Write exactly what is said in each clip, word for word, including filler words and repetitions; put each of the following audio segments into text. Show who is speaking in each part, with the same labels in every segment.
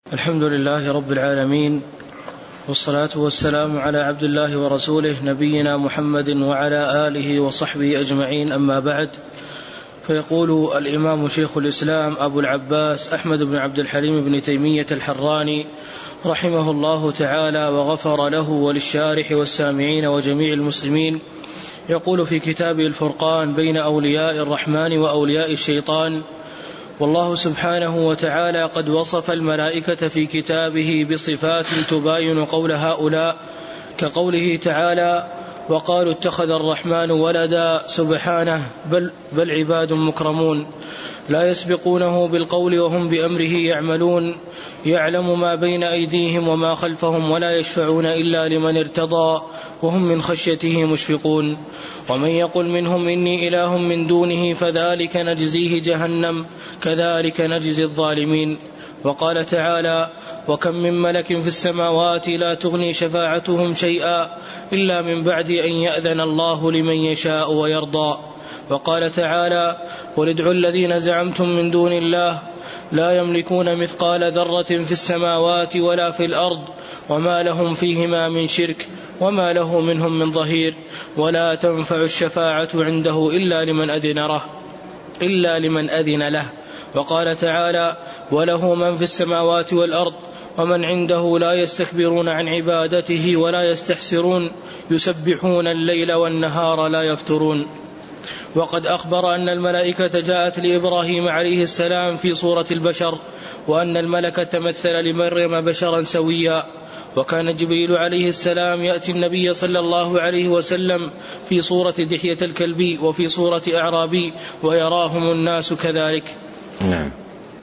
Speaker 1: الحمد لله رب العالمين، والصلاة والسلام على عبد الله ورسوله نبينا محمد وعلى آله وصحبه أجمعين، أما بعد. فيقول الإمام شيخ الإسلام أبو العباس أحمد بن عبد الحليم بن تيمية الحراني رحمه الله تعالى وغفر له وللشارح والسامعين وجميع المسلمين، يقول في كتابه الفرقان بين أولياء الرحمن وأولياء الشيطان: والله سبحانه وتعالى قد وصف الملائكة في كتابه بصفات تباين قول هؤلاء، كقوله تعالى: وقالوا اتخذ الرحمن ولدا، سبحانه، بل, بل عباد مكرمون لا يسبقونه بالقول وهم بأمره يعملون، يعلم ما بين أيديهم وما خلفهم ولا يشفعون إلا لمن ارتضى وهم من خشيته مشفقون. ومن يقل منهم إني إله من دونه فذلك نجزيه جهنم كذلك نجزي الظالمين. وقال تعالى: وكم من ملك في السماوات لا تغني شفاعتهم شيئا إلا من بعد أن يأذن الله لمن يشاء ويرضى. وقال تعالى: قل ادعوا الذين زعمتم من دون الله لا يملكون مثقال ذرة في السماوات ولا في الأرض وما لهم فيهما من شرك وما له منهم من ظهير ولا تنفع الشفاعة عنده إلا لمن أذن له إلا لمن أذن له. وقال تعالى: وله من في السماوات والأرض ومن عنده لا يستكبرون عن عبادته ولا يستحسرون يسبحون الليل والنهار لا يفترون. وقد أخبر أن الملائكة جاءت لإبراهيم عليه السلام في صورة البشر، وأن الملك تمثل لمريم بشرا سويا. وكان جبريل عليه السلام يأتي النبي صلى الله عليه وسلم في صورة دحية الكلبي وفي صورة أعرابي ويراهم الناس كذلك.
Speaker 2: نعم.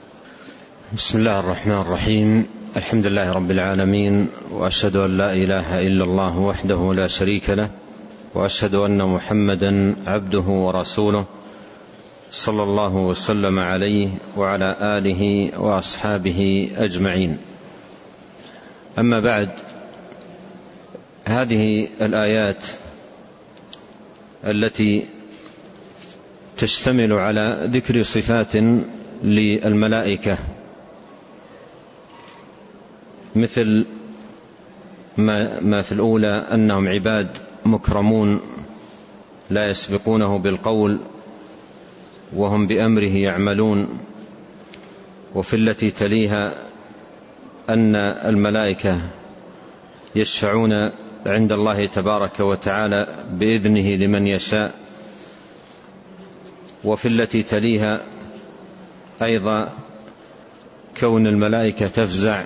Speaker 2: بسم الله الرحمن الرحيم. الحمد لله رب العالمين، وأشهد أن لا إله إلا الله وحده لا شريك له، وأشهد أن محمدا عبده ورسوله صلى الله وسلم عليه وعلى آله وأصحابه أجمعين. أما بعد، هذه الآيات التي تشتمل على ذكر صفات للملائكة مثل ما في الأولى أنهم عباد مكرمون لا يسبقونه بالقول وهم بأمره يعملون، وفي التي تليها أن الملائكة يشفعون عند الله تبارك وتعالى بإذنه لمن يشاء، وفي التي تليها أيضا كون الملائكة تفزع،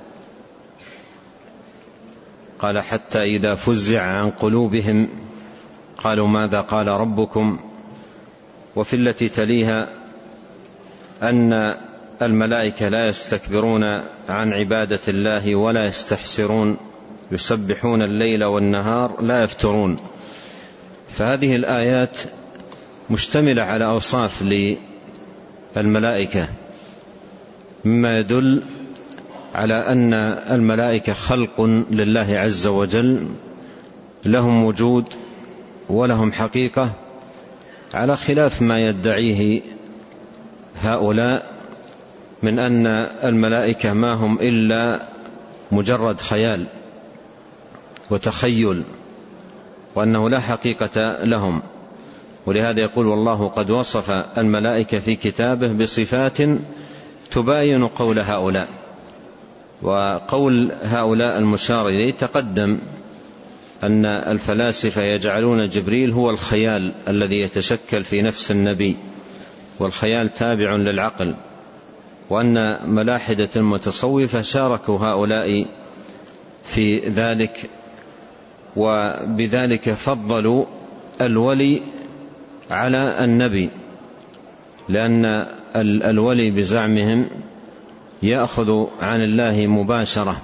Speaker 2: قال: حتى إذا فزع عن قلوبهم قالوا ماذا قال ربكم. وفي التي تليها أن الملائكة لا يستكبرون عن عبادة الله ولا يستحسرون يسبحون الليل والنهار لا يفترون. فهذه الآيات مشتملة على أوصاف للملائكة مما يدل على أن الملائكة خلق لله عز وجل، لهم وجود ولهم حقيقة، على خلاف ما يدعيه هؤلاء من أن الملائكة ما هم إلا مجرد خيال وتخيل، وأنه لا حقيقة لهم. ولهذا يقول: والله قد وصف الملائكة في كتابه بصفات تباين قول هؤلاء. وقول هؤلاء المشار إليه تقدم أن الفلاسفة يجعلون جبريل هو الخيال الذي يتشكل في نفس النبي، والخيال تابع للعقل، وأن ملاحدة المتصوفة شاركوا هؤلاء في ذلك، وبذلك فضلوا الولي على النبي، لأن الولي بزعمهم يأخذ عن الله مباشرة،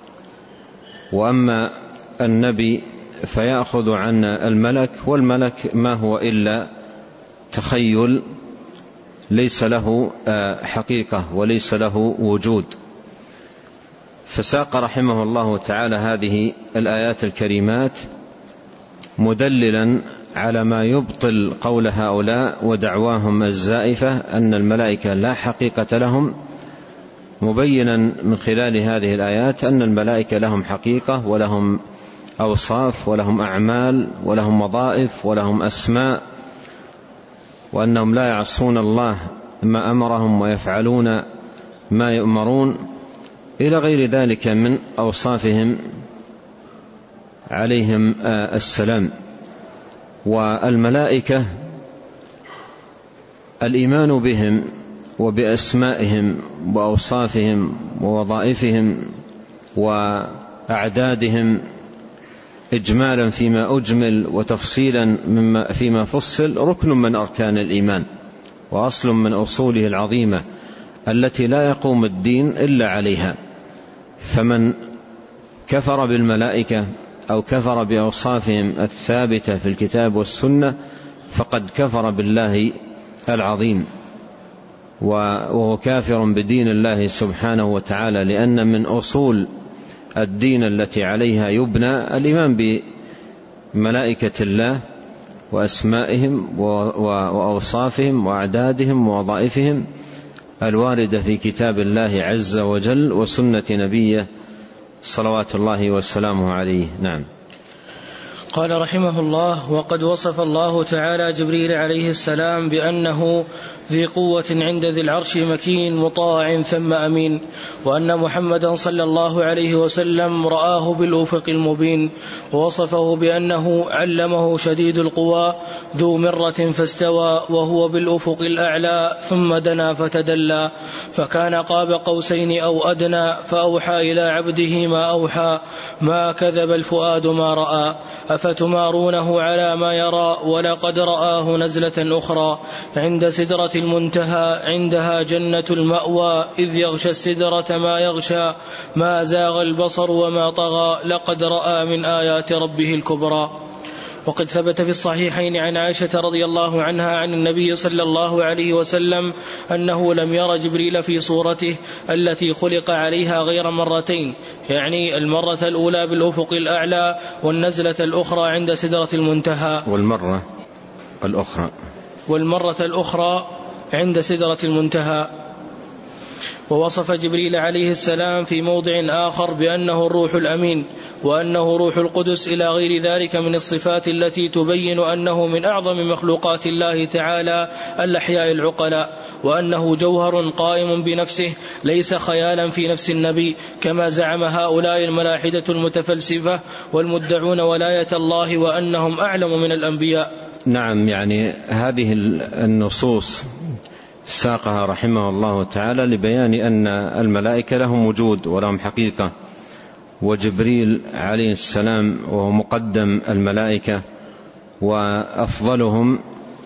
Speaker 2: وأما النبي فيأخذ عن الملك، والملك ما هو إلا تخيل ليس له حقيقة وليس له وجود. فساق رحمه الله تعالى هذه الآيات الكريمات مدللا على ما يبطل قول هؤلاء ودعواهم الزائفة أن الملائكة لا حقيقة لهم، مبينا من خلال هذه الآيات أن الملائكة لهم حقيقة ولهم أوصاف ولهم أعمال ولهم وظائف ولهم أسماء، وأنهم لا يعصون الله ما أمرهم ويفعلون ما يؤمرون، إلى غير ذلك من أوصافهم عليهم السلام. والملائكة الإيمان بهم وبأسمائهم وأوصافهم ووظائفهم وأعدادهم إجمالا فيما أجمل وتفصيلا مما فيما فصل ركن من أركان الإيمان وأصل من أصوله العظيمة التي لا يقوم الدين إلا عليها. فمن كفر بالملائكة أو كفر بأوصافهم الثابتة في الكتاب والسنة فقد كفر بالله العظيم، وهو كافر بدين الله سبحانه وتعالى، لأن من أصول الدين التي عليها يبنى الإيمان بملائكة الله وأسمائهم وأوصافهم وأعدادهم ووظائفهم الواردة في كتاب الله عز وجل وسنة نبيه صلوات الله وسلامه عليه. نعم.
Speaker 1: قال رحمه الله: وقد وصف الله تعالى جبريل عليه السلام بأنه ذي قوة عند ذي العرش مكين مطاع ثم أمين، وأن محمدا صلى الله عليه وسلم رآه بالأفق المبين، ووصفه بأنه علمه شديد القوى ذو مرة فاستوى وهو بالأفق الأعلى ثم دنا فتدلى، فكان قاب قوسين أو أدنى، فأوحى إلى عبده ما أوحى، ما كذب الفؤاد ما رأى، أفتمارونه على ما يرى، ولقد رآه نزلة أخرى عند سدرة المنتهى، عندها جنة المأوى، إذ يغشى السدرة ما يغشى، ما زاغ البصر وما طغى، لقد رأى من آيات ربه الكبرى. وقد ثبت في الصحيحين عن عائشة رضي الله عنها عن النبي صلى الله عليه وسلم أنه لم ير جبريل في صورته التي خلق عليها غير مرتين، يعني المرة الأولى بالأفق الأعلى والنزلة الأخرى عند سدرة المنتهى
Speaker 2: والمرة الأخرى
Speaker 1: والمرة الأخرى عند سدرة المنتهى. ووصف جبريل عليه السلام في موضع آخر بأنه الروح الأمين، وأنه روح القدس، إلى غير ذلك من الصفات التي تبين أنه من أعظم مخلوقات الله تعالى الأحياء العقلاء، وأنه جوهر قائم بنفسه ليس خيالا في نفس النبي كما زعم هؤلاء الملاحدة المتفلسفة والمدعون ولاية الله وأنهم أعلم من الأنبياء.
Speaker 2: نعم، يعني هذه النصوص ساقها رحمه الله تعالى لبيان أن الملائكة لهم وجود ولهم حقيقة، وجبريل عليه السلام وهو مقدم الملائكة وأفضلهم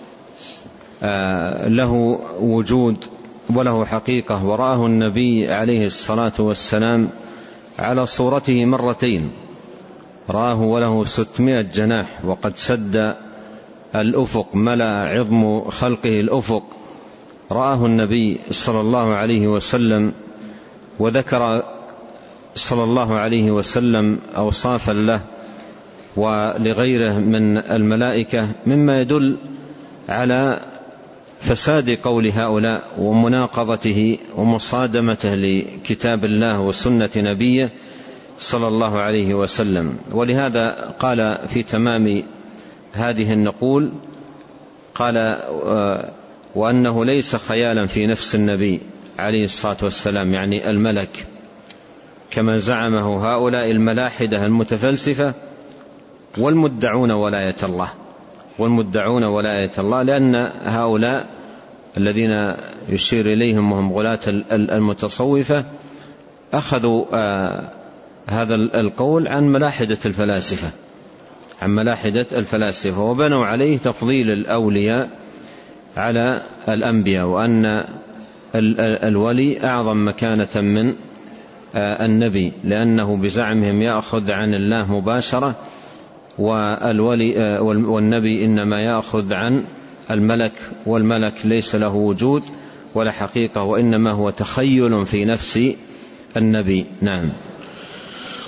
Speaker 2: له وجود وله حقيقة، ورآه النبي عليه الصلاة والسلام على صورته مرتين، رآه وله ستمائة جناح، وقد سد الأفق، ملأ عظم خلقه الأفق. رآه النبي صلى الله عليه وسلم، وذكر صلى الله عليه وسلم أوصافا له ولغيره من الملائكة مما يدل على فساد قول هؤلاء ومناقضته ومصادمته لكتاب الله وسنة نبيه صلى الله عليه وسلم. ولهذا قال في تمام هذه النقول، قال وأنه ليس خيالا في نفس النبي عليه الصلاة والسلام، يعني الملك، كما زعمه هؤلاء الملاحدة المتفلسفة والمدعون ولاية الله والمدعون ولاية الله لأن هؤلاء الذين يشير إليهم وهم غلاة المتصوفة أخذوا آه هذا القول عن ملاحدة الفلاسفة عن ملاحدة الفلاسفة وبنوا عليه تفضيل الأولياء على الأنبياء، وأن الولي أعظم مكانة من النبي، لأنه بزعمهم يأخذ عن الله مباشرة، والولي والنبي إنما يأخذ عن الملك، والملك ليس له وجود ولا حقيقة، وإنما هو تخيل في نفس النبي. نعم.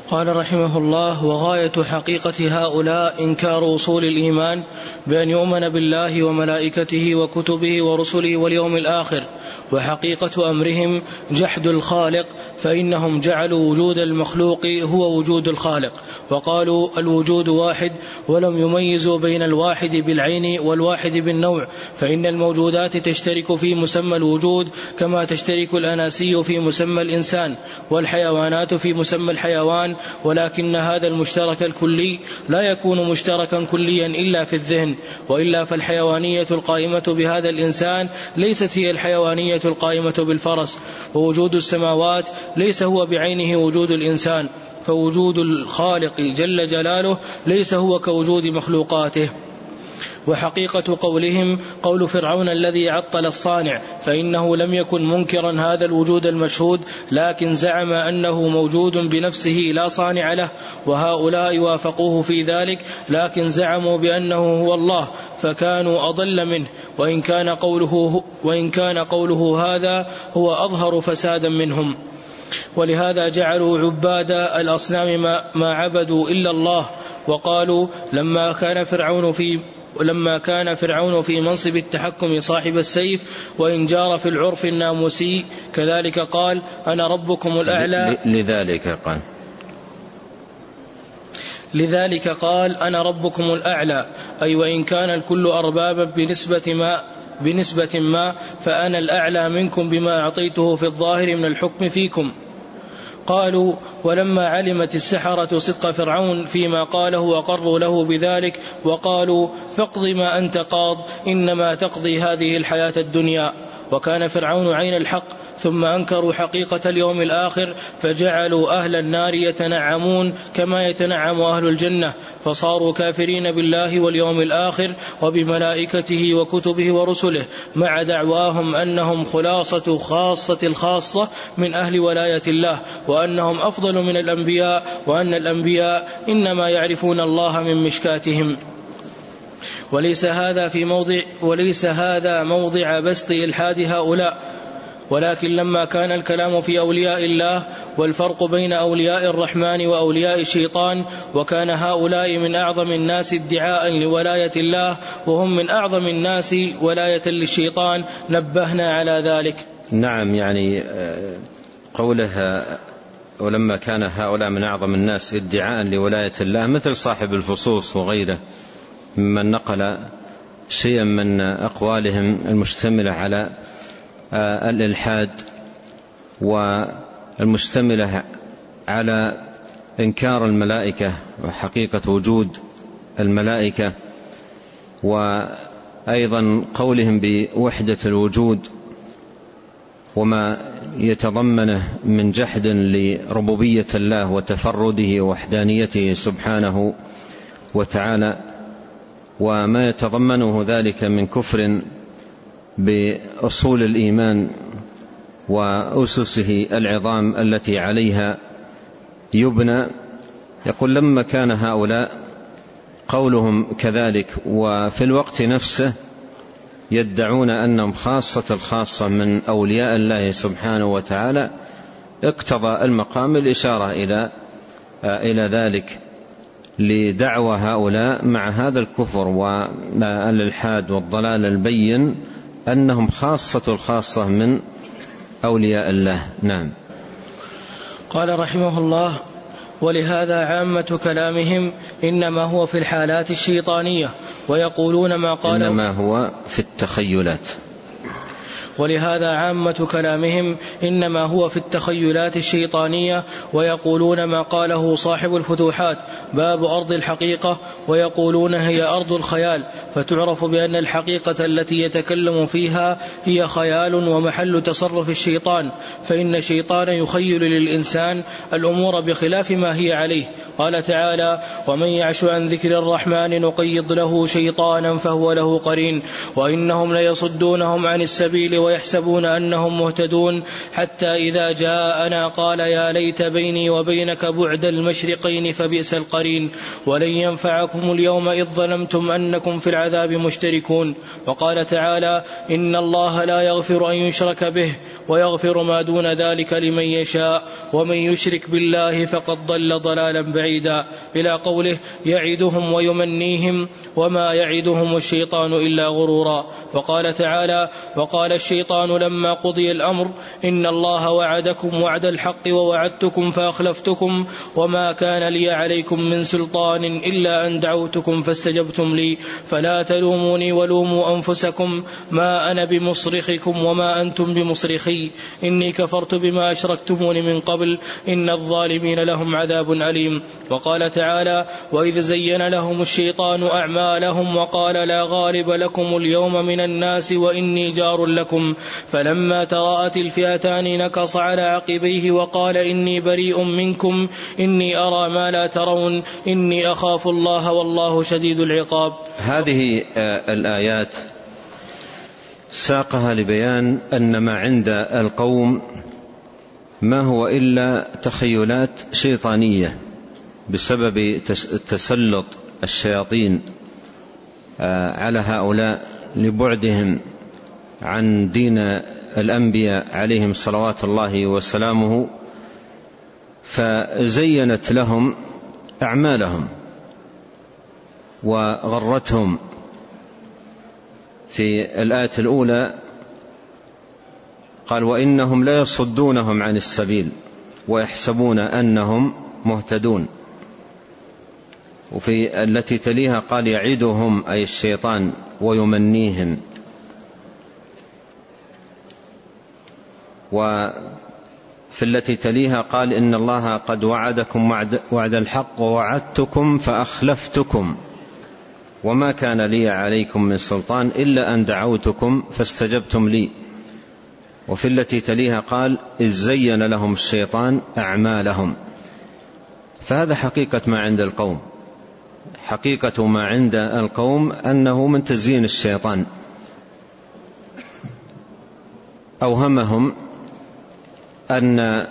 Speaker 1: قال رحمه الله: وغاية حقيقة هؤلاء إنكار أصول الإيمان بأن يؤمن بالله وملائكته وكتبه ورسله واليوم الآخر، وحقيقة أمرهم جحد الخالق، فإنهم جعلوا وجود المخلوق هو وجود الخالق، وقالوا الوجود واحد، ولم يميزوا بين الواحد بالعين والواحد بالنوع، فإن الموجودات تشترك في مسمى الوجود كما تشترك الأناسي في مسمى الإنسان، والحيوانات في مسمى الحيوان، ولكن هذا المشترك الكلي لا يكون مشتركا كليا إلا في الذهن، وإلا فالحيوانية القائمة بهذا الإنسان ليست هي الحيوانية القائمة بالفرس، ووجود السماوات ليس هو بعينه وجود الإنسان، فوجود الخالق جل جلاله ليس هو كوجود مخلوقاته. وحقيقة قولهم قول فرعون الذي عطل الصانع، فإنه لم يكن منكرا هذا الوجود المشهود، لكن زعم أنه موجود بنفسه لا صانع له، وهؤلاء وافقوه في ذلك، لكن زعموا بأنه هو الله، فكانوا أضل منه، وإن كان قوله, وإن كان قوله هذا هو أظهر فسادا منهم. ولهذا جعلوا عباد الأصنام ما, ما عبدوا إلا الله، وقالوا لما كان فرعون في ولما كان فرعون في منصب التحكم صاحب السيف، وإن جار في العرف الناموسي كذلك قال أنا ربكم الأعلى،
Speaker 2: لذلك قال
Speaker 1: لذلك قال أنا ربكم الأعلى، أي وإن كان الكل أربابا بنسبة ما بنسبة ما فأنا الأعلى منكم بما أعطيته في الظاهر من الحكم فيكم. قالوا ولما علمت السحرة صدق فرعون فيما قاله وقروا له بذلك، وقالوا فاقض ما أنت قاض إنما تقضي هذه الحياة الدنيا، وكان فرعون عين الحق، ثم أنكروا حقيقة اليوم الآخر، فجعلوا أهل النار يتنعمون كما يتنعم أهل الجنة، فصاروا كافرين بالله واليوم الآخر وبملائكته وكتبه ورسله، مع دعواهم أنهم خلاصة خاصة الخاصة من أهل ولاية الله، وأنهم أفضل من الأنبياء، وأن الأنبياء إنما يعرفون الله من مشكاتهم. وليس هذا في موضع وليس هذا موضع بسط إلحاد هؤلاء، ولكن لما كان الكلام في أولياء الله والفرق بين أولياء الرحمن وأولياء الشيطان، وكان هؤلاء من أعظم الناس ادعاء لولاية الله وهم من أعظم الناس ولاية للشيطان، نبهنا على ذلك.
Speaker 2: نعم، يعني قولها ولما كان هؤلاء من أعظم الناس ادعاء لولاية الله، مثل صاحب الفصوص وغيره ممن نقل شيئا من أقوالهم المشتملة على الإلحاد والمشتملة على إنكار الملائكة وحقيقة وجود الملائكة، وأيضا قولهم بوحدة الوجود وما يتضمنه من جحد لربوبية الله وتفرده ووحدانيته سبحانه وتعالى، وما يتضمنه ذلك من كفر بأصول الإيمان وأسسه العظام التي عليها يبنى. يقول لما كان هؤلاء قولهم كذلك وفي الوقت نفسه يدعون أنهم خاصة الخاصة من أولياء الله سبحانه وتعالى، اقتضى المقام الإشارة إلى إلى ذلك لدعوى هؤلاء مع هذا الكفر والإلحاد والضلال البين أنهم خاصة الخاصة من أولياء الله. نعم.
Speaker 1: قال رحمه الله: ولهذا عامة كلامهم إنما هو في الحالات الشيطانية، ويقولون ما قاله
Speaker 2: إنما هو في التخيلات.
Speaker 1: ولهذا عامة كلامهم إنما هو في التخيلات الشيطانية، ويقولون ما قاله صاحب الفتوحات باب أرض الحقيقة، ويقولون هي أرض الخيال، فتعرف بأن الحقيقة التي يتكلم فيها هي خيال ومحل تصرف الشيطان، فإن الشيطان يخيل للإنسان الأمور بخلاف ما هي عليه. قال تعالى: ومن يعش عن ذكر الرحمن نقيض له شيطانا فهو له قرين وإنهم ليصدونهم عن السبيل ويحسبون أنهم مهتدون حتى إذا جاءنا قال يا ليت بيني وبينك بعد المشرقين فبئس القرين ولن ينفعكم اليوم إذ ظلمتم أنكم في العذاب مشتركون. وقال تعالى إن الله لا يغفر أن يشرك به ويغفر ما دون ذلك لمن يشاء ومن يشرك بالله فقد ضل ضلالا بعيدا إلى قوله يعدهم ويمنيهم وما يعدهم الشيطان إلا غرورا. وقال تعالى وقال الشيطان لما قضي الأمر إن الله وعدكم وعد الحق ووعدتكم فأخلفتكم وما كان لي عليكم من سلطان إلا أن دعوتكم فاستجبتم لي فلا تلوموني ولوموا أنفسكم ما أنا بمصرخكم وما أنتم بمصرخي إني كفرت بما أشركتمون من قبل إن الظالمين لهم عذاب أليم. وقال تعالى وإذ زين لهم الشيطان أعمالهم وقال لا غالب لكم اليوم من الناس وإني جار لكم فلما تراءت الفئتان نكص على عقبيه وقال إني بريء منكم إني أرى ما لا ترون إني أخاف الله والله شديد العقاب.
Speaker 2: هذه الآيات ساقها لبيان أن ما عند القوم ما هو إلا تخيلات شيطانية بسبب تسلط الشياطين على هؤلاء لبعدهم عن دين الأنبياء عليهم صلوات الله وسلامه، فزينت لهم أعمالهم وغرتهم. في الآية الأولى قال وإنهم لا يصدونهم عن السبيل ويحسبون أنهم مهتدون. وفي التي تليها قال يعدهم أي الشيطان ويمنيهم. وفي التي تليها قال إن الله قد وعدكم وعد, وعد الحق ووعدتكم فأخلفتكم وما كان لي عليكم من سلطان إلا أن دعوتكم فاستجبتم لي. وفي التي تليها قال إذ زين لهم الشيطان أعمالهم. فهذا حقيقة ما عند القوم، حقيقة ما عند القوم أنه من تزيين الشيطان أوهمهم أن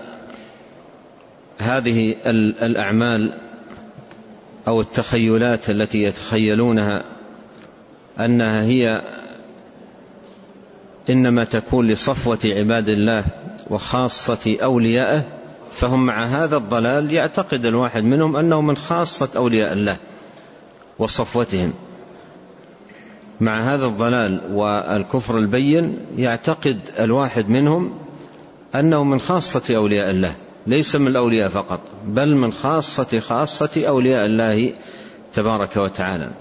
Speaker 2: هذه الأعمال أو التخيلات التي يتخيلونها أنها هي إنما تكون لصفوة عباد الله وخاصة أوليائه، فهم مع هذا الضلال يعتقد الواحد منهم أنه من خاصة أولياء الله وصفوتهم. مع هذا الضلال والكفر البين يعتقد الواحد منهم أنه من خاصة أولياء الله، ليس من الأولياء فقط بل من خاصة خاصة أولياء الله تبارك وتعالى.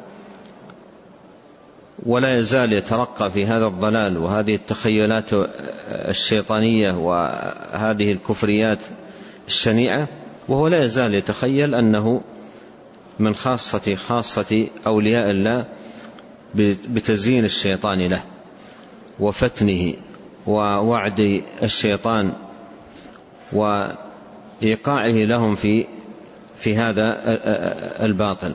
Speaker 2: ولا يزال يترقى في هذا الضلال وهذه التخيلات الشيطانية وهذه الكفريات الشنيعة، وهو لا يزال يتخيل أنه من خاصة خاصة أولياء الله بتزيين الشيطان له وفتنه ووعد الشيطان وإيقاعه لهم في في هذا الباطل.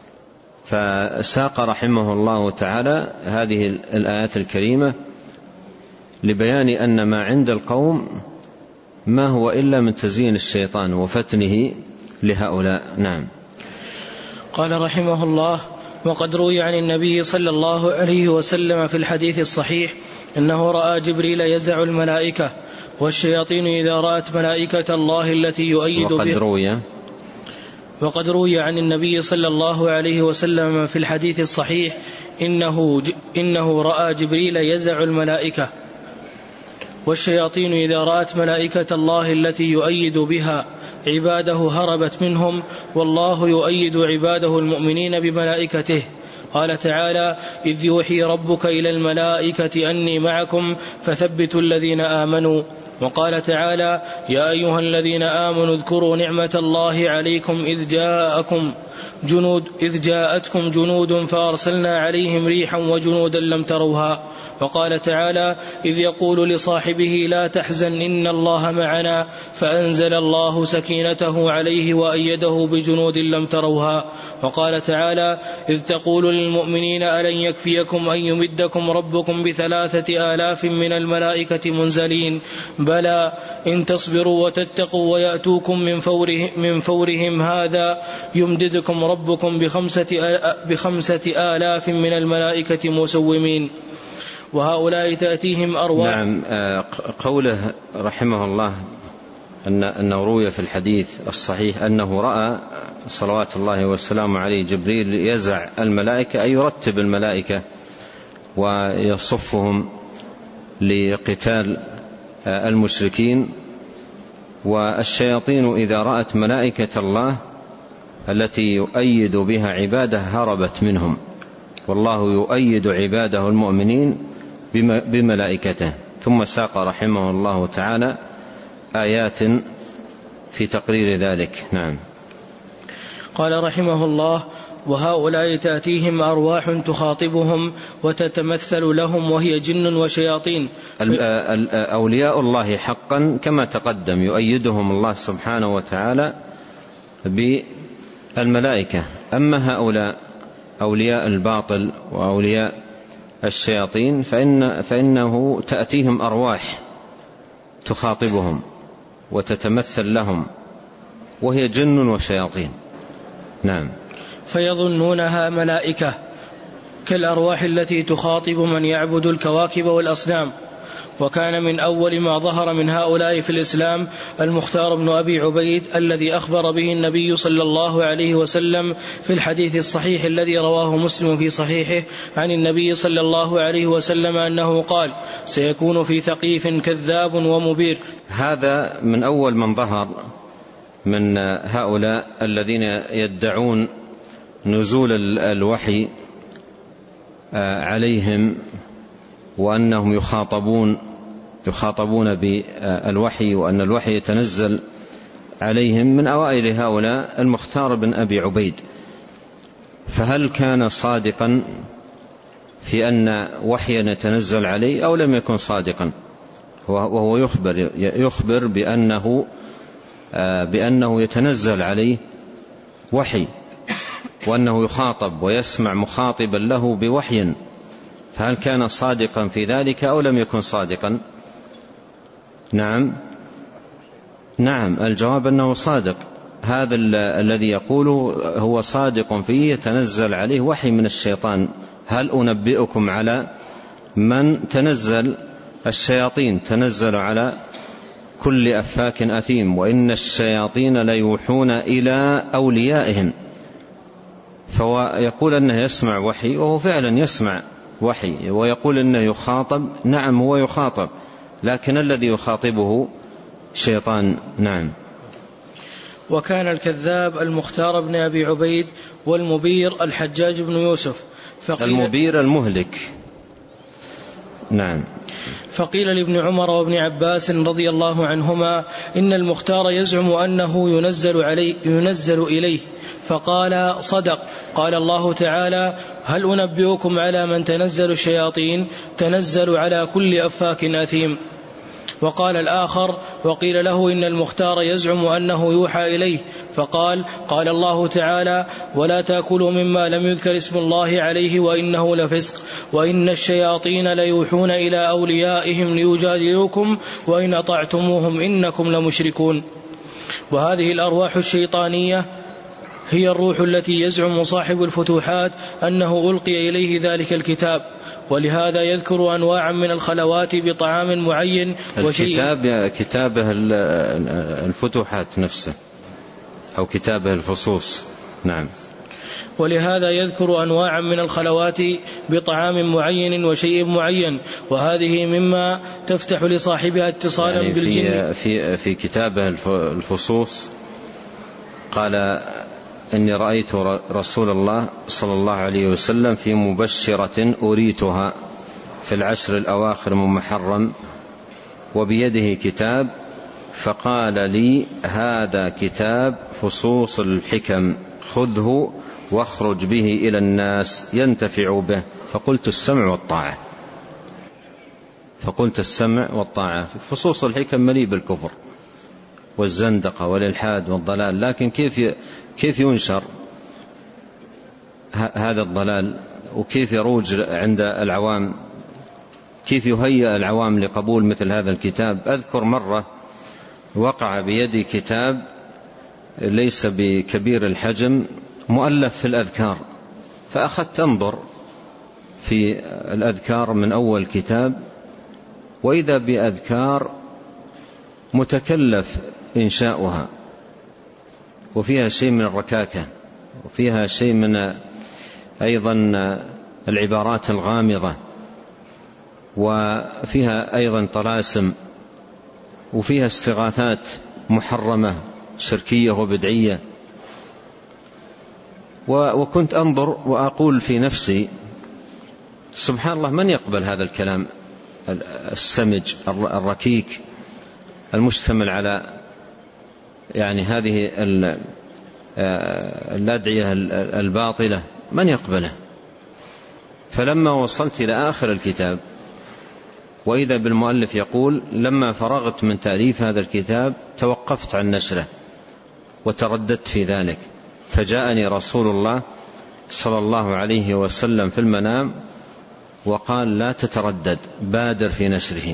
Speaker 2: فساق رحمه الله تعالى هذه الآيات الكريمة لبيان أن ما عند القوم ما هو إلا من تزيين الشيطان وفتنه لهؤلاء. نعم.
Speaker 1: قال رحمه الله وقد روي عن النبي صلى الله عليه وسلم في الحديث الصحيح أنه رأى جبريل يزع الملائكة والشياطين إذا رأت ملائكة الله التي يؤيد
Speaker 2: وقد روي
Speaker 1: وقد روي عن النبي صلى الله عليه وسلم في الحديث الصحيح إنه, إنه رأى جبريل يزع الملائكة والشياطين إذا رأت ملائكة الله التي يؤيد بها عباده هربت منهم والله يؤيد عباده المؤمنين بملائكته. قال تعالى إذ يوحي ربك إلى الملائكة أني معكم فثبتوا الذين آمنوا. وقال تعالى يا أيها الذين آمنوا اذكروا نعمة الله عليكم إذ جاءكم جنود إذ جاءتكم جنود فأرسلنا عليهم ريحا وجنودا لم تروها. وقال تعالى إذ يقول لصاحبه لا تحزن إن الله معنا فأنزل الله سكينته عليه وأيده بجنود لم تروها. وقال تعالى إذ تقول للمؤمنين ألن يكفيكم أن يمدكم ربكم بثلاثة آلاف من الملائكة منزلين بلى إن تصبروا وتتقوا ويأتوكم من فورهم, من فورهم هذا يمددكم ربكم بخمسة, بخمسة آلاف من الملائكة مسومين وهؤلاء تأتيهم أرواح.
Speaker 2: نعم. قوله رحمه الله أنه روي في الحديث الصحيح أنه رأى صلوات الله والسلام عليه جبريل يزع الملائكة أي يرتب الملائكة ويصفهم لقتال المشركين. والشياطين إذا رأت ملائكة الله التي يؤيد بها عباده هربت منهم، والله يؤيد عباده المؤمنين بملائكته. ثم ساق رحمه الله تعالى آيات في تقرير ذلك. نعم.
Speaker 1: قال رحمه الله وهؤلاء تأتيهم أرواح تخاطبهم وتتمثل لهم وهي جن وشياطين.
Speaker 2: أولياء الله حقا كما تقدم يؤيدهم الله سبحانه وتعالى بالملائكة. أما هؤلاء أولياء الباطل وأولياء الشياطين فإن فإنه تأتيهم أرواح تخاطبهم وتتمثل لهم وهي جن وشياطين. نعم.
Speaker 1: فيظنونها ملائكة كالأرواح التي تخاطب من يعبد الكواكب والأصنام. وكان من أول ما ظهر من هؤلاء في الإسلام المختار بن أبي عبيد الذي أخبر به النبي صلى الله عليه وسلم في الحديث الصحيح الذي رواه مسلم في صحيحه عن النبي صلى الله عليه وسلم أنه قال سيكون في ثقيف كذاب ومبير.
Speaker 2: هذا من أول من ظهر من هؤلاء الذين يدعون نزول الوحي عليهم وأنهم يخاطبون يخاطبون بالوحي وأن الوحي يتنزل عليهم. من أوائل هؤلاء المختار بن أبي عبيد. فهل كان صادقا في أن وحيا يتنزل عليه أو لم يكن صادقا؟ وهو يخبر يخبر بأنه بأنه يتنزل عليه وحي وأنه يخاطب ويسمع مخاطبا له بوحي. فهل كان صادقا في ذلك أو لم يكن صادقا؟ نعم نعم الجواب أنه صادق. هذا الذي يقوله هو صادق فيه، يتنزل عليه وحي من الشيطان. هل أنبئكم على من تنزل الشياطين؟ تنزل على كل أفاك أثيم وإن الشياطين ليوحون إلى أوليائهم. فهو يقول أنه يسمع وحي وهو فعلا يسمع وحي، ويقول أنه يخاطب. نعم هو يخاطب، لكن الذي يخاطبه شيطان. نعم.
Speaker 1: وكان الكذاب المختار بن أبي عبيد والمبير الحجاج بن يوسف.
Speaker 2: المبير المهلك. نعم.
Speaker 1: فقيل لابن عمر وابن عباس رضي الله عنهما إن المختار يزعم أنه ينزل, عليه ينزل إليه، فقال صدق. قال الله تعالى هل أنبئكم على من تنزل الشياطين؟ تنزل على كل أفاك أثيم. وقال الآخر وقيل له إن المختار يزعم أنه يوحى إليه، فقال قال الله تعالى ولا تأكلوا مما لم يذكر اسم الله عليه وإنه لفسق وإن الشياطين ليوحون إلى أوليائهم ليجادلوكم وإن أطعتموهم إنكم لمشركون. وهذه الأرواح الشيطانية هي الروح التي يزعم صاحب الفتوحات أنه ألقي إليه ذلك الكتاب، ولهذا يذكر أنواعا من الخلوات بطعام معين
Speaker 2: الكتاب كتابه الفتوحات نفسه أو كتابه الفصوص. نعم.
Speaker 1: ولهذا يذكر أنواعا من الخلوات بطعام معين وشيء معين، وهذه مما تفتح لصاحبها اتصالا يعني بالجن.
Speaker 2: في, في, في كتابه الفصوص قال إني رأيت رسول الله صلى الله عليه وسلم في مبشرة أريتها في العشر الأواخر من محرم وبيده كتاب، فقال لي هذا كتاب فصوص الحكم خذه واخرج به إلى الناس ينتفع به. فقلت السمع والطاعة فقلت السمع والطاعة. فصوص الحكم مليء بالكفر والزندقة والإلحاد والضلال، لكن كيف كيف ينشر هذا الضلال وكيف يروج عند العوام، كيف يهيئ العوام لقبول مثل هذا الكتاب. أذكر مرة وقع بيدي كتاب ليس بكبير الحجم مؤلف في الأذكار، فأخذت أنظر في الأذكار من أول كتاب، وإذا بأذكار متكلف إنشاؤها، وفيها شيء من الركاكة، وفيها شيء من أيضا العبارات الغامضة، وفيها أيضا طلاسم، وفيها استغاثات محرمة شركية وبدعية. وكنت أنظر وأقول في نفسي سبحان الله، من يقبل هذا الكلام السمج الركيك المشتمل على يعني هذه الأدعية الباطلة، من يقبله؟ فلما وصلت إلى آخر الكتاب وإذا بالمؤلف يقول: لما فرغت من تأليف هذا الكتاب توقفت عن نشره وترددت في ذلك، فجاءني رسول الله صلى الله عليه وسلم في المنام وقال: لا تتردد، بادر في نشره.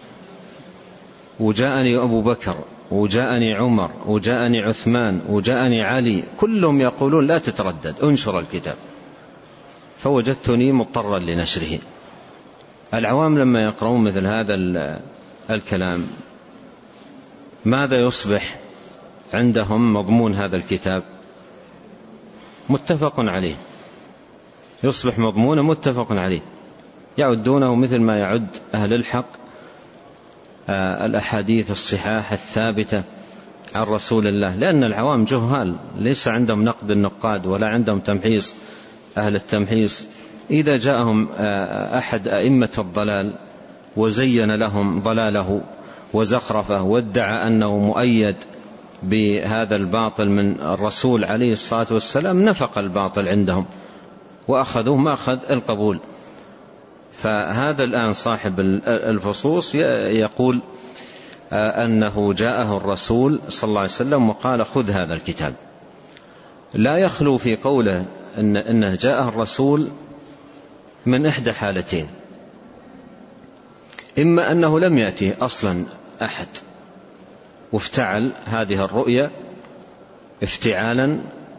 Speaker 2: وجاءني أبو بكر، وجاءني عمر، وجاءني عثمان، وجاءني علي، كلهم يقولون: لا تتردد، انشر الكتاب. فوجدتني مضطرا لنشره. العوام لما يقرؤون مثل هذا الكلام ماذا يصبح عندهم مضمون هذا الكتاب؟ متفق عليه، يصبح مضمون متفق عليه، يعدونه مثل ما يعد أهل الحق الأحاديث الصحاح الثابتة عن رسول الله، لأن العوام جهال، ليس عندهم نقد النقاد ولا عندهم تمحيص أهل التمحيص. إذا جاءهم أحد أئمة الضلال وزين لهم ضلاله وزخرفه وادعى أنه مؤيد بهذا الباطل من الرسول عليه الصلاة والسلام، نفق الباطل عندهم وأخذوه ما أخذ القبول. فهذا الآن صاحب الفصوص يقول أنه جاءه الرسول صلى الله عليه وسلم وقال: خذ هذا الكتاب. لا يخلو في قوله إن إنه جاءه الرسول من إحدى حالتين: إما أنه لم يأتي أصلا أحد وافتعل هذه الرؤيا افتعالا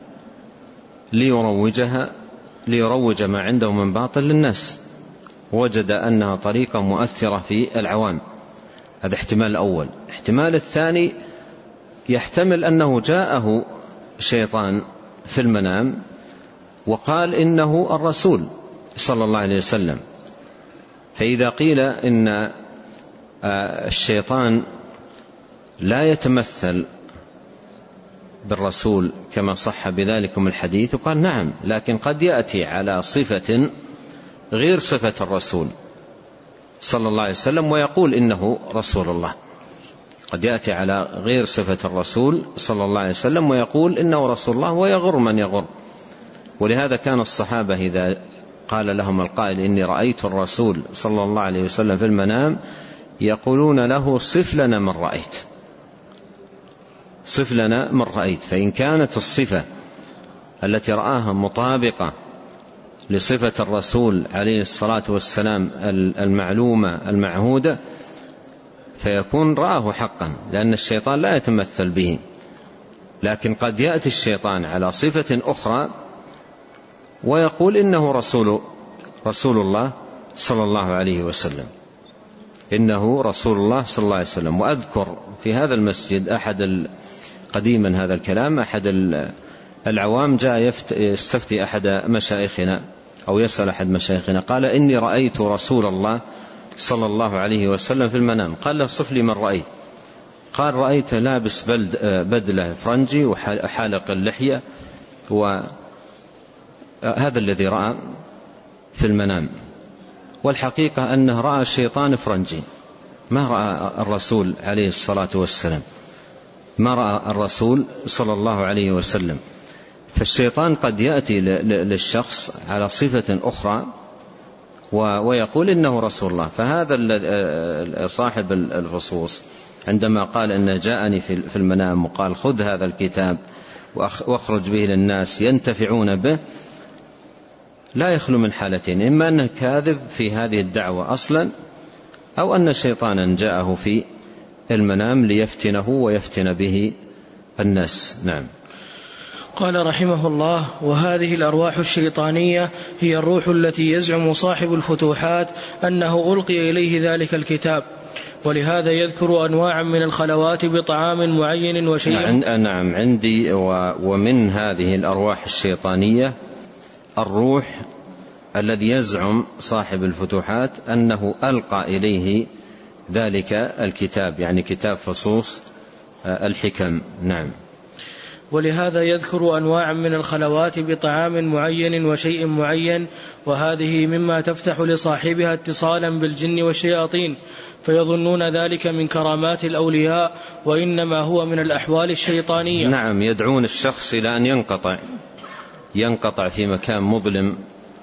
Speaker 2: ليروجها ليروج ما عنده من باطل للناس، وجد أنها طريقة مؤثرة في العوام. هذا احتمال الأول. احتمال الثاني: يحتمل أنه جاءه شيطان في المنام وقال إنه الرسول صلى الله عليه وسلم. فإذا قيل إن الشيطان لا يتمثل بالرسول كما صح بذلكم الحديث، وقال: نعم، لكن قد يأتي على صفة غير صفة الرسول صلى الله عليه وسلم ويقول إنه رسول الله. قد يأتي على غير صفة الرسول صلى الله عليه وسلم ويقول إنه رسول الله ويغر من يغر. ولهذا كان الصحابة إذا قال لهم القائل: إني رأيت الرسول صلى الله عليه وسلم في المنام، يقولون له: صف لنا من رأيت، صف لنا من رأيت. فإن كانت الصفة التي رآها مطابقة لصفة الرسول عليه الصلاة والسلام المعلومة المعهودة فيكون رآه حقا، لأن الشيطان لا يتمثل به. لكن قد يأتي الشيطان على صفة أخرى ويقول إنه رسول رسول الله صلى الله عليه وسلم، إنه رسول الله صلى الله عليه وسلم. وأذكر في هذا المسجد أحد قديما هذا الكلام، أحد العوام جاء يستفتي أحد مشايخنا أو يسأل أحد مشايخنا، قال: إني رأيت رسول الله صلى الله عليه وسلم في المنام. قال له: صف لي من رأيت. قال: رأيت لابس بدلة فرنجي وحالق اللحية، وهذا الذي رأى في المنام. والحقيقة أنه رأى الشيطان فرنجي، ما رأى الرسول عليه الصلاة والسلام، ما رأى الرسول صلى الله عليه وسلم. فالشيطان قد يأتي للشخص على صفة أخرى ويقول إنه رسول الله. فهذا صاحب الفصوص عندما قال إن جاءني في المنام وقال: خذ هذا الكتاب واخرج به للناس ينتفعون به، لا يخلو من حالتين: إما أنه كاذب في هذه الدعوة أصلا، أو أن شيطانا جاءه في المنام ليفتنه ويفتن به الناس. نعم.
Speaker 1: قال رحمه الله: وهذه الأرواح الشيطانية هي الروح التي يزعم صاحب الفتوحات أنه ألقي إليه ذلك الكتاب، ولهذا يذكر أنواعا من الخلوات بطعام معين وشيء.
Speaker 2: نعم عندي. ومن هذه الأرواح الشيطانية الروح الذي يزعم صاحب الفتوحات أنه ألقى إليه ذلك الكتاب، يعني كتاب فصوص الحكم. نعم.
Speaker 1: ولهذا يذكر أنواعا من الخلوات بطعام معين وشيء معين، وهذه مما تفتح لصاحبها اتصالا بالجن والشياطين، فيظنون ذلك من كرامات الأولياء، وإنما هو من الأحوال الشيطانية.
Speaker 2: نعم. يدعون الشخص إلى أن ينقطع ينقطع في مكان مظلم،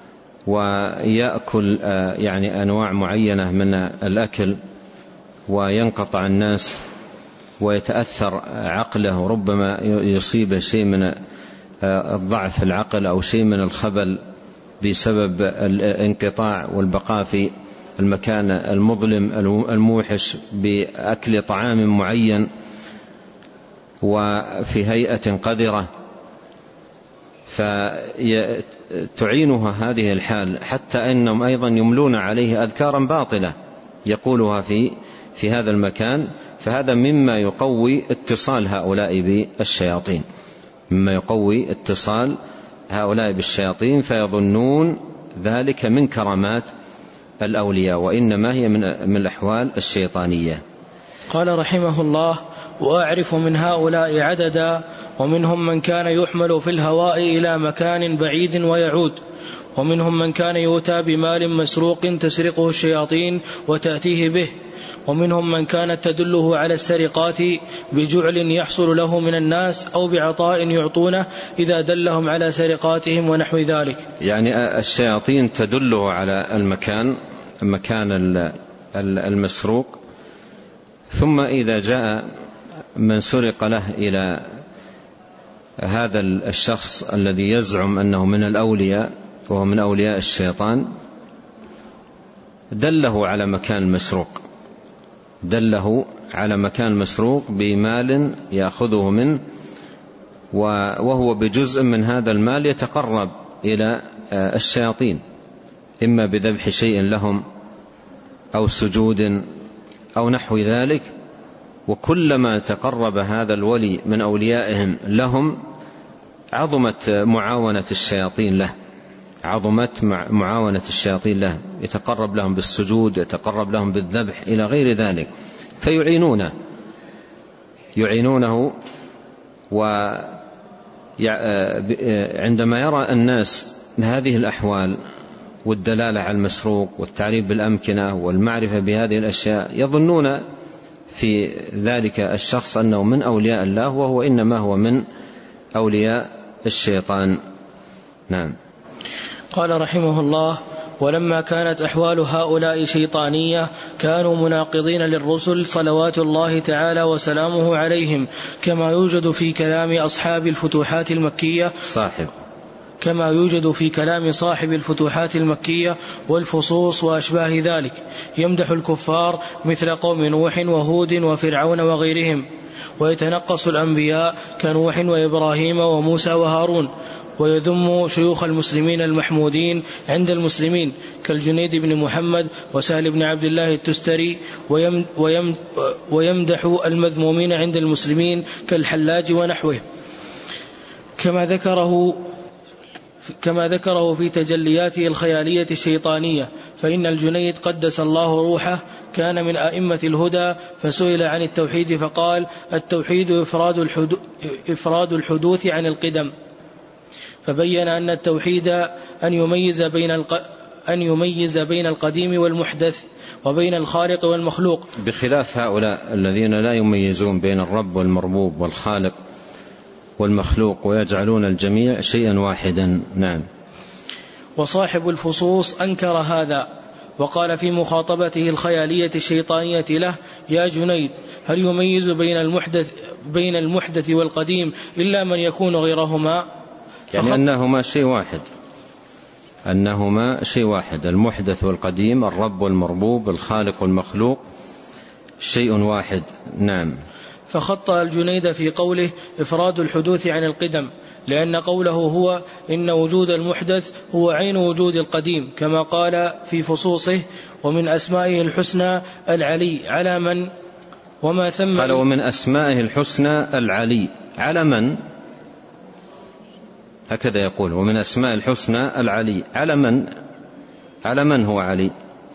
Speaker 2: ويأكل يعني أنواع معينة من الأكل، وينقطع الناس ويتأثر عقله، ربما يصيبه شيء من الضعف العقل أو شيء من الخبل بسبب الانقطاع والبقاء في المكان المظلم الموحش بأكل طعام معين وفي هيئة قذرة، فتعينها هذه الحال، حتى أنهم أيضا يملون عليه أذكارا باطلة يقولها في في هذا المكان. فهذا مما يقوي اتصال هؤلاء بالشياطين مما يقوي اتصال هؤلاء بالشياطين فيظنون ذلك من كرامات الأولياء، وإنما هي من الأحوال الشيطانية.
Speaker 1: قال رحمه الله: وأعرف من هؤلاء عددا، ومنهم من كان يحمل في الهواء إلى مكان بعيد ويعود، ومنهم من كان يؤتى بمال مسروق تسرقه الشياطين وتأتيه به، ومنهم من كانت تدله على السرقات بجعل يحصل له من الناس أو بعطاء يعطونه إذا دلهم على سرقاتهم ونحو ذلك.
Speaker 2: يعني الشياطين تدله على المكان مكان المسروق، ثم إذا جاء من سرق له إلى هذا الشخص الذي يزعم أنه من الأولياء وهو من أولياء الشيطان، دله على مكان مسروق دله على مكان مسروق بمال يأخذه منه، وهو بجزء من هذا المال يتقرب إلى الشياطين، إما بذبح شيء لهم أو سجود أو نحو ذلك. وكلما تقرب هذا الولي من أوليائهم لهم عظمت معاونة الشياطين له عظمت معاونة الشياطين له يتقرب لهم بالسجود، يتقرب لهم بالذبح إلى غير ذلك، فيعينونه يعينونه وعندما يرى الناس هذه الأحوال والدلالة على المسروق والتعريف بالأمكنة والمعرفة بهذه الأشياء، يظنون في ذلك الشخص أنه من أولياء الله، وهو إنما هو من أولياء الشيطان. نعم.
Speaker 1: قال رحمه الله: ولما كانت أحوال هؤلاء شيطانية كانوا مناقضين للرسل صلوات الله تعالى وسلامه عليهم، كما يوجد في كلام أصحاب الفتوحات المكية
Speaker 2: صاحب
Speaker 1: كما يوجد في كلام صاحب الفتوحات المكية والفصوص وأشباه ذلك، يمدح الكفار مثل قوم نوح وهود وفرعون وغيرهم، ويتنقص الأنبياء كنوح وإبراهيم وموسى وهارون، ويذم شيوخ المسلمين المحمودين عند المسلمين كالجنيد بن محمد وسهل بن عبد الله التستري، ويمدح المذمومين عند المسلمين كالحلاج ونحوه، كما ذكره كما ذكره في تجلياته الخيالية الشيطانية. فإن الجنيد قدس الله روحه كان من أئمة الهدى، فسئل عن التوحيد فقال: التوحيد إفراد الحدوث عن القدم، فبين أن التوحيد أن يميز بين الق... أن يميز بين القديم والمحدث وبين الخالق والمخلوق،
Speaker 2: بخلاف هؤلاء الذين لا يميزون بين الرب والمربوب والخالق والمخلوق ويجعلون الجميع شيئا واحدا. نعم.
Speaker 1: وصاحب الفصوص أنكر هذا، وقال في مخاطبته الخيالية الشيطانية له: يا جنيد، هل يميز بين المحدث بين المحدث والقديم إلا من يكون غيرهما؟
Speaker 2: يعني أنهما شيء واحد أنهما شيء واحد، المحدث والقديم، الرب والمربوب، الخالق والمخلوق، شيء واحد. نعم.
Speaker 1: فخطأ الجنيد في قوله إفراد الحدوث عن القدم، لأن قوله هو إن وجود المحدث هو عين وجود القديم، كما قال في فصوصه ومن أسمائه الحسنى العلي على من وما ثم.
Speaker 2: قال ومن أسمائه الحسنى العلي على من، هكذا يقول ومن أسماء الحسنى العلي على من، على من هو علي؟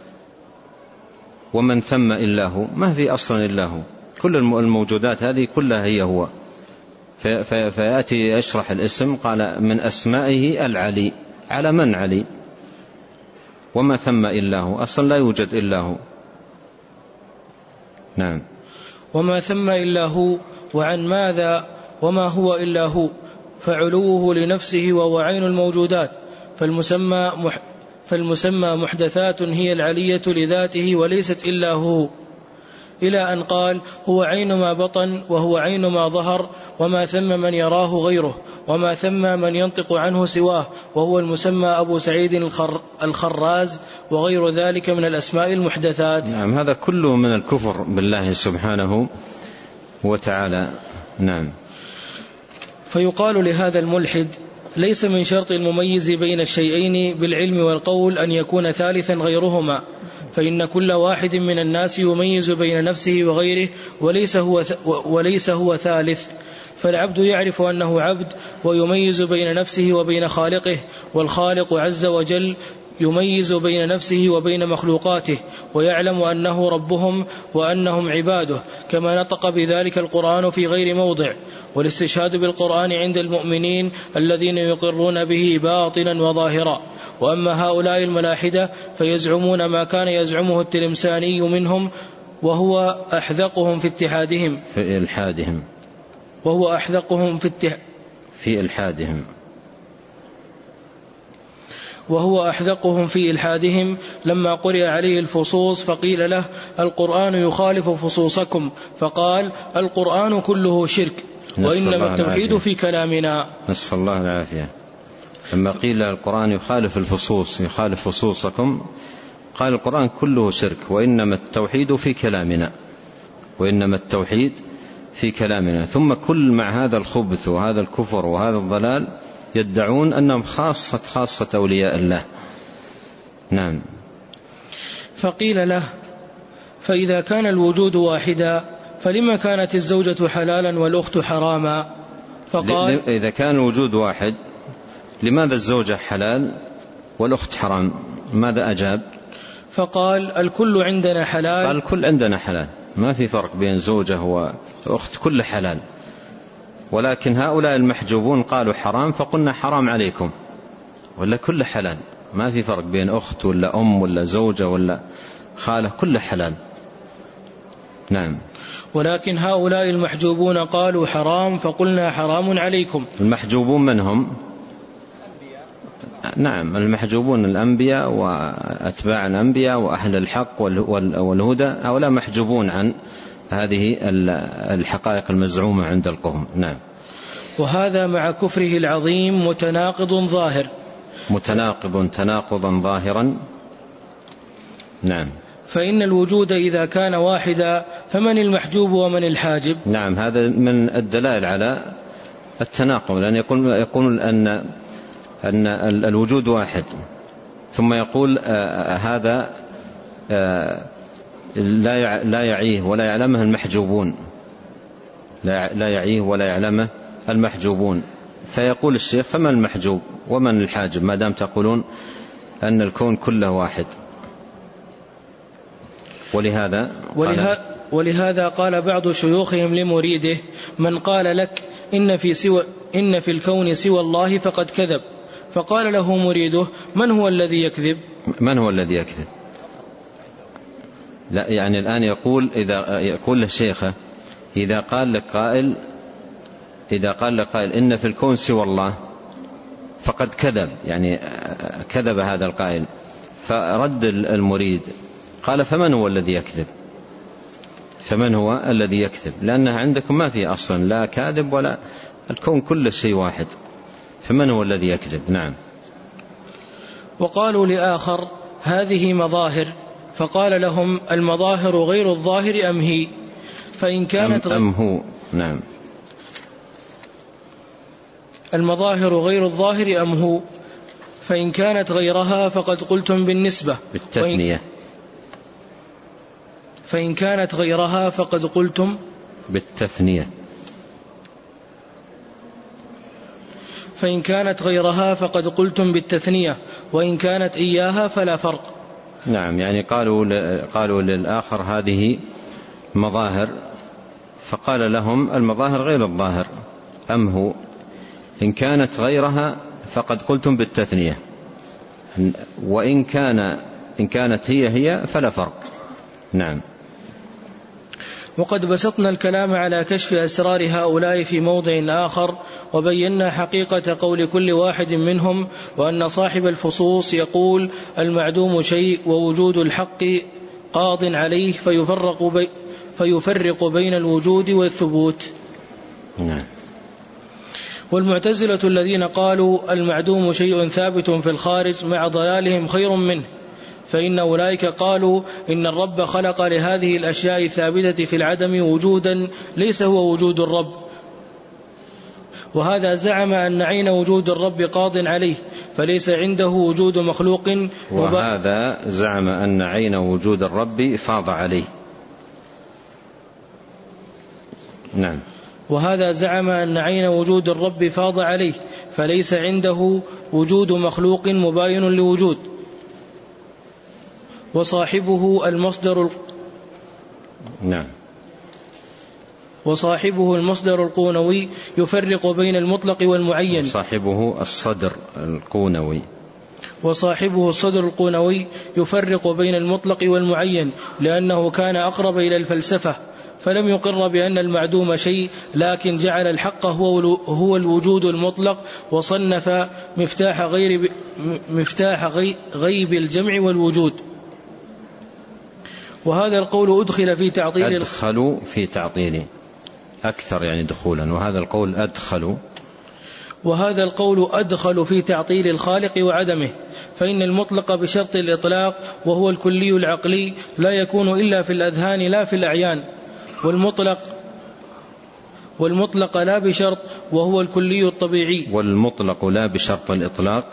Speaker 2: ومن ثم إلا هو، ما في أصلا إلا هو، كل الموجودات هذه كلها هي هو. فيأتي يشرح الاسم قال من أسمائه العلي، على من علي؟ وما ثم إلا هو، أصلا لا يوجد إلا هو. نعم.
Speaker 1: وما ثم إلا هو، وعن ماذا وما هو إلا هو، فعلوه لنفسه وهو عين الموجودات، فالمسمى, مح فالمسمى محدثات هي العلية لذاته وليست إلا هو، إلى أن قال هو عين ما بطن وهو عين ما ظهر، وما ثم من يراه غيره، وما ثم من ينطق عنه سواه، وهو المسمى أبو سعيد الخر الخراز، وغير ذلك من الأسماء المحدثات.
Speaker 2: نعم. هذا كله من الكفر بالله سبحانه وتعالى. نعم.
Speaker 1: فيقال لهذا الملحد ليس من شرط المميز بين الشيئين بالعلم والقول أن يكون ثالثا غيرهما، فإن كل واحد من الناس يميز بين نفسه وغيره وليس هو, وليس هو ثالث. فالعبد يعرف أنه عبد ويميز بين نفسه وبين خالقه، والخالق عز وجل يميز بين نفسه وبين مخلوقاته، ويعلم أنه ربهم وأنهم عباده، كما نطق بذلك القرآن في غير موضع. والاستشهاد بالقرآن عند المؤمنين الذين يقرون به باطنا وظاهرا. وأما هؤلاء الملاحدة فيزعمون ما كان يزعمه التلمساني منهم، وهو أحذقهم في اتحادهم
Speaker 2: في إلحادهم
Speaker 1: وهو أحذقهم في, اتح...
Speaker 2: في إلحادهم
Speaker 1: وهو أحذقهم في إلحادهم لما قرئ عليه الفصوص فقيل له القرآن يخالف فصوصكم، فقال القرآن كله شرك وإنما التوحيد في كلامنا.
Speaker 2: نسأل الله العافية. لما قيل القرآن يخالف الفصوص يخالف فصوصكم، قال القرآن كله شرك وإنما التوحيد في كلامنا، وإنما التوحيد في كلامنا. ثم كل مع هذا الخبث وهذا الكفر وهذا الضلال يدعون أنهم خاصة خاصة أولياء الله. نعم.
Speaker 1: فقيل له فإذا كان الوجود واحدا فلما كانت الزوجة حلالا والأخت حراما؟ فقال
Speaker 2: إذا كان الوجود واحد لماذا الزوجة حلال والأخت حرام؟ ماذا أجاب؟
Speaker 1: فقال الكل عندنا حلال.
Speaker 2: قال الكل عندنا حلال، ما في فرق بين زوجة وأخت، كل حلال. ولكن هؤلاء المحجوبون قالوا حرام فقلنا حرام عليكم، ولا كل حلال، ما في فرق بين أخت ولا أم ولا زوجة ولا خالة، كل حلال. نعم.
Speaker 1: ولكن هؤلاء المحجوبون قالوا حرام فقلنا حرام عليكم.
Speaker 2: المحجوبون من هم؟ نعم، المحجوبون الأنبياء وأتباع الأنبياء وأهل الحق والهدى، هؤلاء محجوبون عن هذه الحقائق المزعومة عند القوم. نعم.
Speaker 1: وهذا مع كفره العظيم متناقض ظاهر.
Speaker 2: متناقض تناقضا ظاهرا. نعم.
Speaker 1: فإن الوجود إذا كان واحدا فمن المحجوب ومن الحاجب؟
Speaker 2: نعم، هذا من الدلائل على التناقض، لأن يقول, يقول أن, أن الوجود واحد، ثم يقول آه هذا آه لا لا يعيه ولا يعلمه المحجوبون، لا لا يعيه ولا يعلمه المحجوبون. فيقول الشيخ فمن المحجوب ومن الحاجب ما دام تقولون أن الكون كله واحد؟ ولهذا
Speaker 1: ولهذا, ولهذا قال بعض شيوخهم لمريده من قال لك إن في, سوى إن في الكون سوى الله فقد كذب. فقال له مريده من هو الذي يكذب؟
Speaker 2: من هو الذي يكذب؟ لا، يعني الآن يقول إذا يقول للشيخ إذا قال لك قائل إذا قال لك قائل إن في الكون سوى الله فقد كذب، يعني كذب هذا القائل. فرد المريد قال فمن هو الذي يكذب؟ فمن هو الذي يكذب؟ لأنها عندكم ما في أصلا لا كاذب ولا، الكون كل شيء واحد، فمن هو الذي يكذب؟ نعم.
Speaker 1: وقالوا لآخر هذه مظاهر، فقال لهم المظاهر غير الظاهر أم هي؟ فإن كانت
Speaker 2: أم, أم هو نعم
Speaker 1: المظاهر غير الظاهر أم هو، فإن كانت غيرها فقد قلتم بالنسبة
Speaker 2: بالتثنية.
Speaker 1: فإن كانت غيرها فقد قلتم
Speaker 2: بالتثنية.
Speaker 1: فإن كانت غيرها فقد قلتم بالتثنية، وإن كانت إياها فلا فرق.
Speaker 2: نعم، يعني قالوا قالوا للآخر هذه مظاهر، فقال لهم المظاهر غير الظاهر أم هو؟ إن كانت غيرها فقد قلتم بالتثنية، وإن كان إن كانت هي هي فلا فرق. نعم.
Speaker 1: وقد بسطنا الكلام على كشف أسرار هؤلاء في موضع آخر، وبينا حقيقة قول كل واحد منهم، وأن صاحب الفصوص يقول المعدوم شيء ووجود الحق قاض عليه، فيفرق, بي فيفرق بين الوجود والثبوت.
Speaker 2: نعم.
Speaker 1: والمعتزلة الذين قالوا المعدوم شيء ثابت في الخارج مع ضلالهم خير منه، فإن أولئك قالوا إن الرب خلق لهذه الأشياء الثابتة في العدم وجودا ليس هو وجود الرب، وهذا زعم أن عين وجود الرب قاض عليه، فليس عنده وجود مخلوق.
Speaker 2: وهذا زعم أن عين وجود الرب فاض عليه. نعم.
Speaker 1: وهذا زعم أن عين وجود الرب فاض عليه، فليس عنده وجود مخلوق مباين لوجود. وصاحبه المصدر
Speaker 2: نعم
Speaker 1: وصاحبه المصدر القونوي يفرق بين المطلق والمعين.
Speaker 2: وصاحبه الصدر القونوي
Speaker 1: وصاحبه الصدر القونوي يفرق بين المطلق والمعين، لأنه كان أقرب إلى الفلسفة، فلم يقر بأن المعدوم شيء، لكن جعل الحق هو هو الوجود المطلق، وصنف مفتاح غير مفتاح غيب الجمع والوجود. وهذا القول أدخل في تعطيل
Speaker 2: أدخلوا في تعطيله أكثر يعني دخولا، وهذا القول أدخلوا
Speaker 1: وهذا القول أدخل في تعطيل الخالق وعدمه، فإن المطلق بشرط الإطلاق وهو الكلي العقلي لا يكون إلا في الأذهان لا في الأعيان، والمطلق والمطلق لا بشرط وهو الكلي الطبيعي.
Speaker 2: والمطلق لا بشرط الإطلاق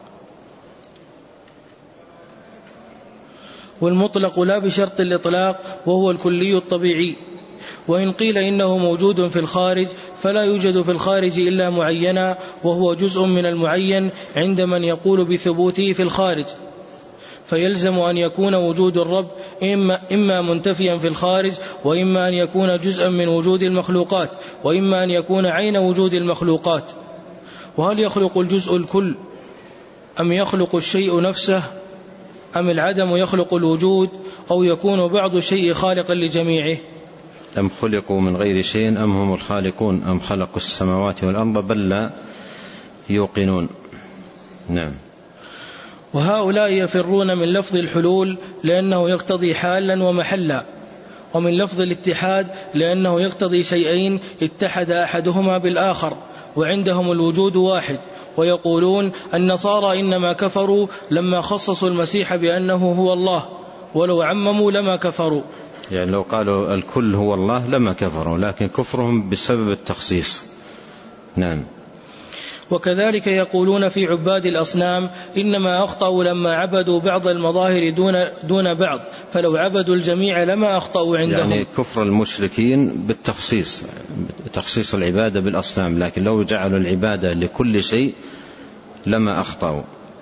Speaker 1: والمطلق لا بشرط الإطلاق وهو الكلي الطبيعي. وإن قيل إنه موجود في الخارج فلا يوجد في الخارج إلا معينا، وهو جزء من المعين عند من يقول بثبوته في الخارج، فيلزم أن يكون وجود الرب إما, إما منتفيا في الخارج، وإما أن يكون جزءا من وجود المخلوقات، وإما أن يكون عين وجود المخلوقات. وهل يخلق الجزء الكل أم يخلق الشيء نفسه، أم العدم يخلق الوجود، أو يكون بعض الشيء خالقا لجميعه؟
Speaker 2: أم خلقوا من غير شيء أم هم الخالقون أم خلقوا السماوات والأرض بل لا يوقنون. نعم.
Speaker 1: وهؤلاء يفرون من لفظ الحلول لأنه يقتضي حالا ومحلا، ومن لفظ الاتحاد لأنه يقتضي شيئين اتحد أحدهما بالآخر، وعندهم الوجود واحد. ويقولون النصارى إنما كفروا لما خصصوا المسيح بأنه هو الله، ولو عمموا لما كفروا.
Speaker 2: يعني لو قالوا الكل هو الله لما كفروا، لكن كفرهم بسبب التخصيص. نعم.
Speaker 1: وكذلك يقولون في عباد الأصنام إنما أخطأوا لما عبدوا بعض المظاهر دون, دون بعض، فلو عبدوا الجميع لما أخطأوا عندهم.
Speaker 2: يعني كفر المشركين بالتخصيص، تخصيص العبادة بالأصنام، لكن لو جعلوا العبادة لكل شيء لما أخطأوا.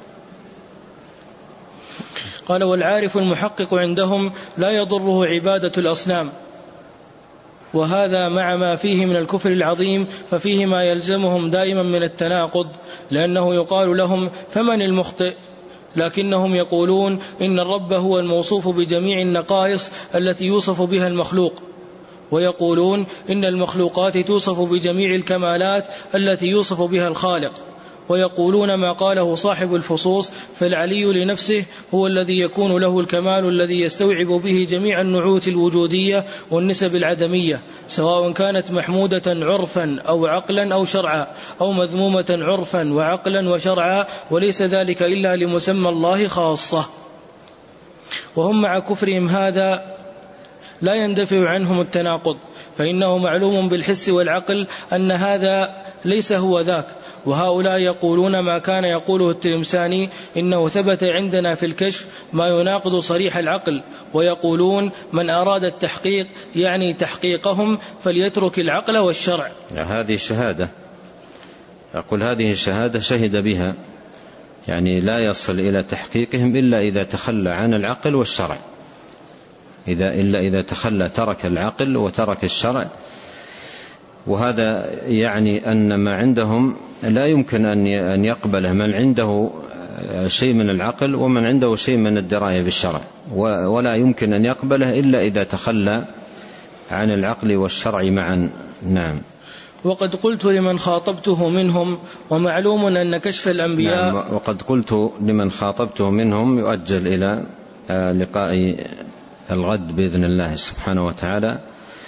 Speaker 1: قال والعارف المحقق عندهم لا يضره عبادة الأصنام، وهذا مع ما فيه من الكفر العظيم، ففيه ما يلزمهم دائما من التناقض، لأنه يقال لهم فمن المخطئ، لكنهم يقولون إن الرب هو الموصوف بجميع النقائص التي يوصف بها المخلوق، ويقولون إن المخلوقات توصف بجميع الكمالات التي يوصف بها الخالق، ويقولون ما قاله صاحب الفصوص، فالعلي لنفسه هو الذي يكون له الكمال الذي يستوعب به جميع النعوت الوجودية والنسب العدمية، سواء كانت محمودة عرفا أو عقلا أو شرعا، أو مذمومة عرفا وعقلا وشرعا، وليس ذلك إلا لمسمى الله خاصة. وهم مع كفرهم هذا لا يندفع عنهم التناقض، فإنه معلوم بالحس والعقل أن هذا ليس هو ذاك. وهؤلاء يقولون ما كان يقوله التلمساني، إنه ثبت عندنا في الكشف ما يناقض صريح العقل، ويقولون من أراد التحقيق يعني تحقيقهم فليترك العقل والشرع.
Speaker 2: هذه شهادة، أقول هذه الشهادة شهد بها، يعني لا يصل إلى تحقيقهم إلا إذا تخلى عن العقل والشرع، إذا إلا إذا تخلى ترك العقل وترك الشرع. وهذا يعني أن ما عندهم لا يمكن أن يقبله من عنده شيء من العقل ومن عنده شيء من الدراية بالشرع، ولا يمكن أن يقبله إلا إذا تخلى عن العقل والشرع معا. نعم.
Speaker 1: وقد قلت لمن خاطبته منهم، ومعلوم أن كشف الأنبياء.
Speaker 2: نعم. وقد قلت لمن خاطبته منهم يؤجل إلى لقاء الغد بإذن الله سبحانه وتعالى.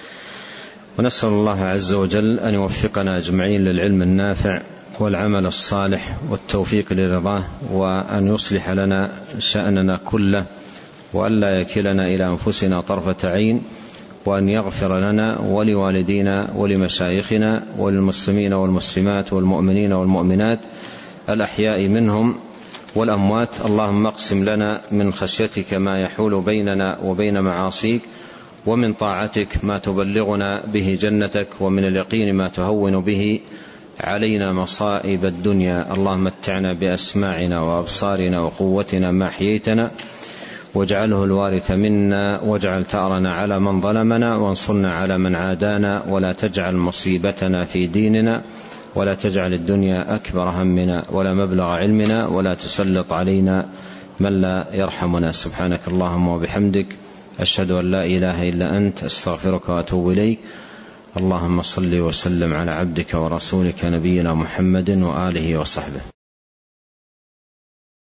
Speaker 2: ونسأل الله عز وجل أن يوفقنا أجمعين للعلم النافع والعمل الصالح والتوفيق لرضاه، وأن يصلح لنا شأننا كله، وأن لا يكلنا إلى أنفسنا طرفة عين، وأن يغفر لنا ولوالدينا ولمشايخنا وللمسلمين والمسلمات والمؤمنين والمؤمنات الأحياء منهم والأموات. اللهم اقسم لنا من خشيتك ما يحول بيننا وبين معاصيك، ومن طاعتك ما تبلغنا به جنتك، ومن اليقين ما تهون به علينا مصائب الدنيا. اللهم متعنا بأسماعنا وأبصارنا وقوتنا ما أحييتنا، واجعله الوارث منا، واجعل ثأرنا على من ظلمنا، وانصرنا على من عادانا، ولا تجعل مصيبتنا في ديننا، ولا تجعل الدنيا أكبر همنا ولا مبلغ علمنا، ولا تسلط علينا من لا يرحمنا. سبحانك اللهم وبحمدك، أشهد أن لا إله إلا أنت، أستغفرك وأتوب إليك. اللهم صل وسلم على عبدك ورسولك نبينا محمد وآله وصحبه.